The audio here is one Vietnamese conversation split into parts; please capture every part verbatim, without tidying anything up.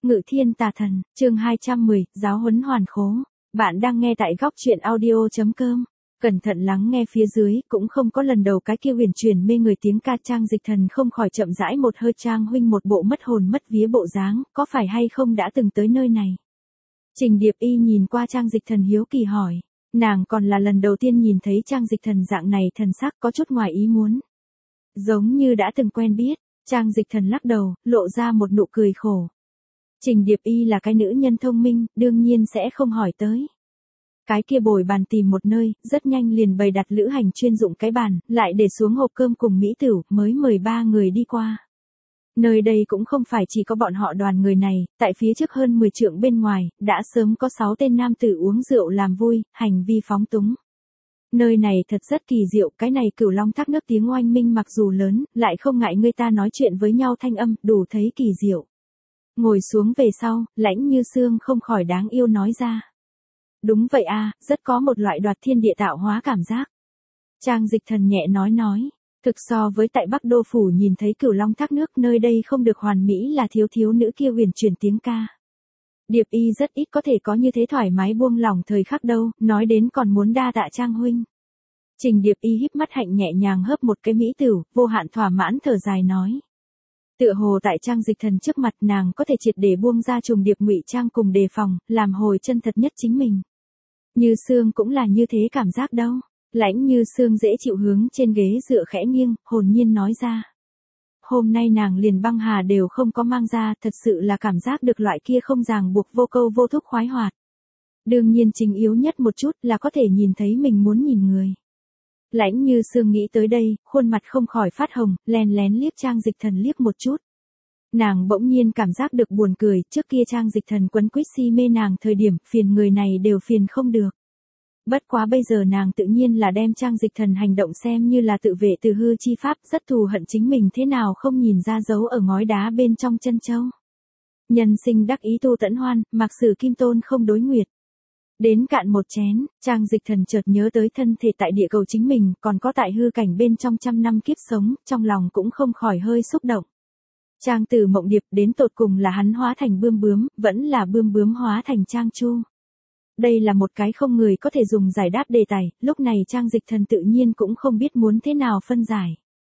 Ngự thiên tà thần, chương hai trăm mười, giáo huấn hoàn khố. Bạn đang nghe tại góc truyện audio.com. Cẩn thận lắng nghe phía dưới, cũng không có lần đầu cái kia huyền truyền mê người tiếng ca. Trang Dịch Thần không khỏi chậm rãi một hơi. Trang huynh một bộ mất hồn mất vía bộ dáng, có phải hay không đã từng tới nơi này? Trình Điệp Y nhìn qua Trang Dịch Thần hiếu kỳ hỏi. Nàng còn là lần đầu tiên nhìn thấy Trang Dịch Thần dạng này thần sắc, có chút ngoài ý muốn. Giống như đã từng quen biết. Trang Dịch Thần lắc đầu, lộ ra một nụ cười khổ. Trình Điệp Y là cái nữ nhân thông minh, đương nhiên sẽ không hỏi tới. Cái kia bồi bàn tìm một nơi, rất nhanh liền bày đặt lữ hành chuyên dụng cái bàn, lại để xuống hộp cơm cùng mỹ tửu, mới mời ba người đi qua. Nơi đây cũng không phải chỉ có bọn họ đoàn người này, tại phía trước hơn mười trượng bên ngoài, đã sớm có sáu tên nam tử uống rượu làm vui, hành vi phóng túng. Nơi này thật rất kỳ diệu, cái này Cửu Long thác nước tiếng oanh minh mặc dù lớn, lại không ngại người ta nói chuyện với nhau thanh âm, đủ thấy kỳ diệu. Ngồi xuống về sau, Lãnh Như Sương không khỏi đáng yêu nói ra. Đúng vậy a, rất có một loại đoạt thiên địa tạo hóa cảm giác. Trang Dịch Thần nhẹ nói nói, thực so với tại Bắc Đô Phủ nhìn thấy Cửu Long thác nước, nơi đây không được hoàn mỹ là thiếu thiếu nữ kia huyền truyền tiếng ca. Điệp Y rất ít có thể có như thế thoải mái buông lỏng thời khắc đâu, nói đến còn muốn đa tạ Trang huynh. Trình Điệp Y híp mắt hạnh nhẹ nhàng hớp một cái mỹ tửu, vô hạn thỏa mãn thở dài nói. Tựa hồ tại Trang Dịch Thần trước mặt nàng có thể triệt để buông ra trùng điệp ngụy trang cùng đề phòng, làm hồi chân thật nhất chính mình. Như Sương cũng là như thế cảm giác đâu. Lãnh Như Sương dễ chịu hướng trên ghế dựa khẽ nghiêng, hồn nhiên nói ra. Hôm nay nàng liền băng hà đều không có mang ra, thật sự là cảm giác được loại kia không ràng buộc vô câu vô thúc khoái hoạt. Đương nhiên chính yếu nhất một chút là có thể nhìn thấy mình muốn nhìn người. Lãnh Như Sương nghĩ tới đây, khuôn mặt không khỏi phát hồng, lén lén liếc Trang Dịch Thần liếc một chút. Nàng bỗng nhiên cảm giác được buồn cười, trước kia Trang Dịch Thần quấn quýt si mê nàng thời điểm, phiền người này đều phiền không được. Bất quá bây giờ nàng tự nhiên là đem Trang Dịch Thần hành động xem như là tự vệ từ hư chi pháp, rất thù hận chính mình thế nào không nhìn ra dấu ở ngói đá bên trong chân châu. Nhân sinh đắc ý tu tẫn hoan, mặc sử kim tôn không đối nguyệt. Đến cạn một chén, Trang Dịch Thần chợt nhớ tới thân thể tại địa cầu chính mình, còn có tại hư cảnh bên trong trăm năm kiếp sống, trong lòng cũng không khỏi hơi xúc động. Trang Tử Mộng Điệp đến tột cùng là hắn hóa thành bươm bướm, vẫn là bươm bướm hóa thành Trang Chu. Đây là một cái không người có thể dùng giải đáp đề tài, lúc này Trang Dịch Thần tự nhiên cũng không biết muốn thế nào phân giải.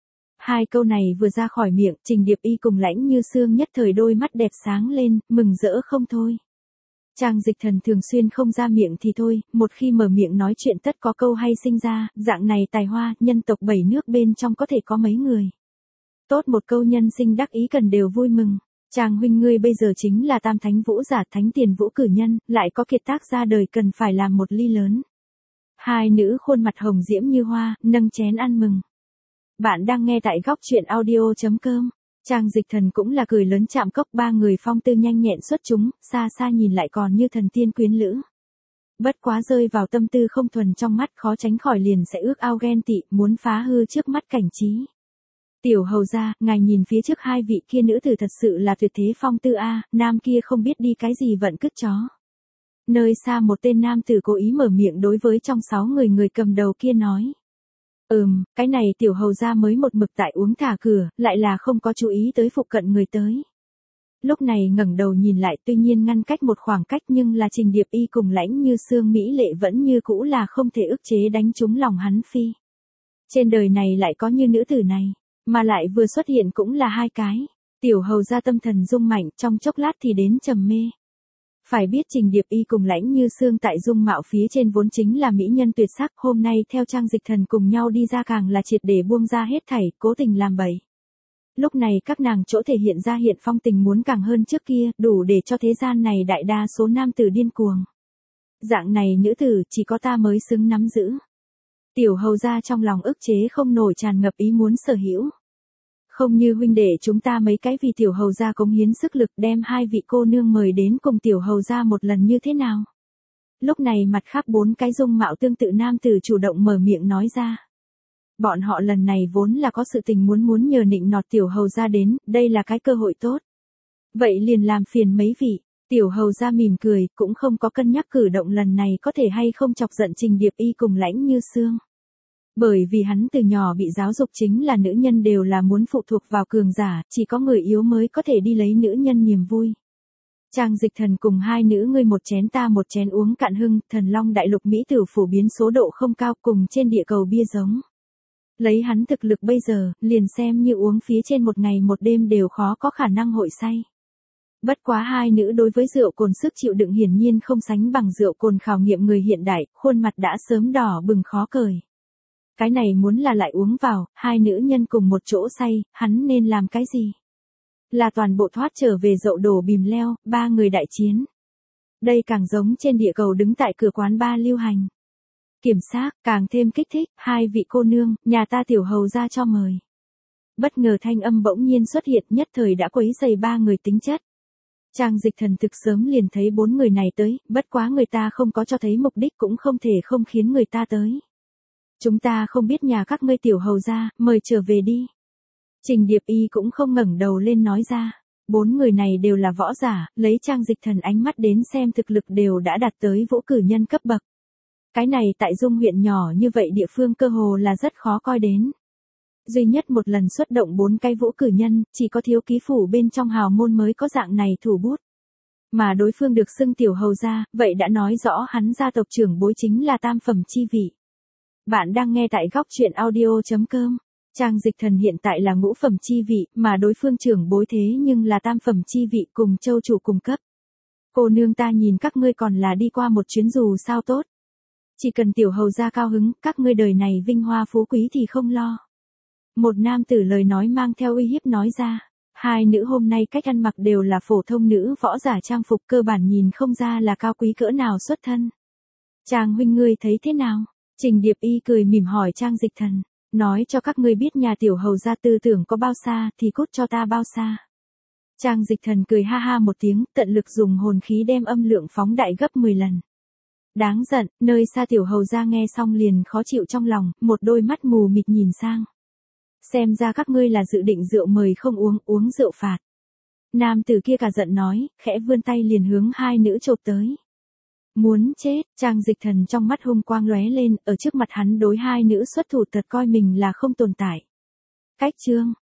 Hai câu này vừa ra khỏi miệng, Trình Điệp Y cùng Lãnh Như Sương nhất thời đôi mắt đẹp sáng lên, mừng rỡ không thôi. Trang Dịch Thần thường xuyên không ra miệng thì thôi, một khi mở miệng nói chuyện tất có câu hay sinh ra, dạng này tài hoa, nhân tộc bảy nước bên trong có thể có mấy người. Tốt một câu nhân sinh đắc ý cần đều vui mừng. Trang huynh ngươi bây giờ chính là tam thánh vũ giả thánh tiền vũ cử nhân, lại có kiệt tác ra đời cần phải làm một ly lớn. Hai nữ khuôn mặt hồng diễm như hoa, nâng chén ăn mừng. Bạn đang nghe tại góc truyện audio.com. Trang Dịch Thần cũng là cười lớn chạm cốc, ba người phong tư nhanh nhẹn xuất chúng, xa xa nhìn lại còn như thần tiên quyến lữ. Bất quá rơi vào tâm tư không thuần trong mắt khó tránh khỏi liền sẽ ước ao ghen tị, muốn phá hư trước mắt cảnh trí. Tiểu hầu gia, ngài nhìn phía trước hai vị kia nữ tử thật sự là tuyệt thế phong tư a, nam kia không biết đi cái gì vận cứt chó. Nơi xa một tên nam tử cố ý mở miệng đối với trong sáu người người cầm đầu kia nói. Ừm, cái này tiểu hầu gia mới một mực tại uống thả cửa, lại là không có chú ý tới phụ cận người tới. Lúc này ngẩng đầu nhìn lại tuy nhiên ngăn cách một khoảng cách nhưng là Trình Điệp Y cùng Lãnh Như Sương mỹ lệ vẫn như cũ là không thể ức chế đánh trúng lòng hắn phi. Trên đời này lại có như nữ tử này. Mà lại vừa xuất hiện cũng là hai cái. Tiểu hầu gia tâm thần rung mạnh, trong chốc lát thì đến trầm mê. Phải biết Trình Điệp Y cùng Lãnh Như Sương tại dung mạo phía trên vốn chính là mỹ nhân tuyệt sắc, hôm nay theo Trang Dịch Thần cùng nhau đi ra càng là triệt để buông ra hết thảy, cố tình làm bậy. Lúc này các nàng chỗ thể hiện ra hiện phong tình muốn càng hơn trước kia, đủ để cho thế gian này đại đa số nam tử điên cuồng. Dạng này nữ tử chỉ có ta mới xứng nắm giữ. Tiểu hầu gia trong lòng ức chế không nổi tràn ngập ý muốn sở hữu. Không như huynh đệ chúng ta mấy cái vì tiểu hầu gia cống hiến sức lực đem hai vị cô nương mời đến cùng tiểu hầu gia một lần như thế nào. Lúc này mặt khác bốn cái dung mạo tương tự nam tử chủ động mở miệng nói ra. Bọn họ lần này vốn là có sự tình muốn muốn nhờ nịnh nọt tiểu hầu gia đến, đây là cái cơ hội tốt. Vậy liền làm phiền mấy vị. Tiểu hầu gia mỉm cười, cũng không có cân nhắc cử động lần này có thể hay không chọc giận Trình Điệp Y cùng Lãnh Như Sương. Bởi vì hắn từ nhỏ bị giáo dục chính là nữ nhân đều là muốn phụ thuộc vào cường giả, chỉ có người yếu mới có thể đi lấy nữ nhân niềm vui. Trang Dịch Thần cùng hai nữ ngươi một chén ta một chén uống cạn hưng, Thần Long đại lục Mỹ tử phổ biến số độ không cao cùng trên địa cầu bia giống. Lấy hắn thực lực bây giờ, liền xem như uống phía trên một ngày một đêm đều khó có khả năng hội say. Bất quá hai nữ đối với rượu cồn sức chịu đựng hiển nhiên không sánh bằng rượu cồn khảo nghiệm người hiện đại, khuôn mặt đã sớm đỏ bừng khó cười. Cái này muốn là lại uống vào, hai nữ nhân cùng một chỗ say, hắn nên làm cái gì? Là toàn bộ thoát trở về dậu đổ bìm leo, ba người đại chiến. Đây càng giống trên địa cầu đứng tại cửa quán ba lưu hành. Kiểm xác, càng thêm kích thích, hai vị cô nương, nhà ta tiểu hầu ra cho mời. Bất ngờ thanh âm bỗng nhiên xuất hiện nhất thời đã quấy dày ba người tính chất. Trang Dịch Thần thực sớm liền thấy bốn người này tới, bất quá người ta không có cho thấy mục đích cũng không thể không khiến người ta tới. Chúng ta không biết nhà các ngươi tiểu hầu ra, mời trở về đi. Trình Điệp Y cũng không ngẩng đầu lên nói ra. Bốn người này đều là võ giả, lấy Trang Dịch Thần ánh mắt đến xem thực lực đều đã đạt tới vũ cử nhân cấp bậc. Cái này tại Dung huyện nhỏ như vậy địa phương cơ hồ là rất khó coi đến. Duy nhất một lần xuất động bốn cái vũ cử nhân, chỉ có thiếu ký phủ bên trong hào môn mới có dạng này thủ bút. Mà đối phương được xưng tiểu hầu gia, vậy đã nói rõ hắn gia tộc trưởng bối chính là tam phẩm chi vị. Bạn đang nghe tại góc truyện audio chấm com. Trang Dịch Thần hiện tại là ngũ phẩm chi vị, mà đối phương trưởng bối thế nhưng là tam phẩm chi vị cùng châu chủ cùng cấp. Cô nương ta nhìn các ngươi còn là đi qua một chuyến dù sao tốt. Chỉ cần tiểu hầu gia cao hứng, các ngươi đời này vinh hoa phú quý thì không lo. Một nam tử lời nói mang theo uy hiếp nói ra. Hai nữ hôm nay cách ăn mặc đều là phổ thông nữ võ giả trang phục cơ bản nhìn không ra là cao quý cỡ nào xuất thân. Trang huynh ngươi thấy thế nào? Trình Điệp Y cười mỉm hỏi Trang Dịch Thần. Nói cho các ngươi biết nhà tiểu hầu gia tư tưởng có bao xa thì cút cho ta bao xa. Trang Dịch Thần cười ha ha một tiếng, tận lực dùng hồn khí đem âm lượng phóng đại gấp mười lần. Đáng giận, nơi xa tiểu hầu gia nghe xong liền khó chịu trong lòng, một đôi mắt mù mịt nhìn sang. Xem ra các ngươi là dự định rượu mời không uống, uống rượu phạt. Nam tử kia cả giận nói, khẽ vươn tay liền hướng hai nữ chộp tới. Muốn chết, Trang Dịch Thần trong mắt hung quang lóe lên, ở trước mặt hắn đối hai nữ xuất thủ thật coi mình là không tồn tại. Cách chương,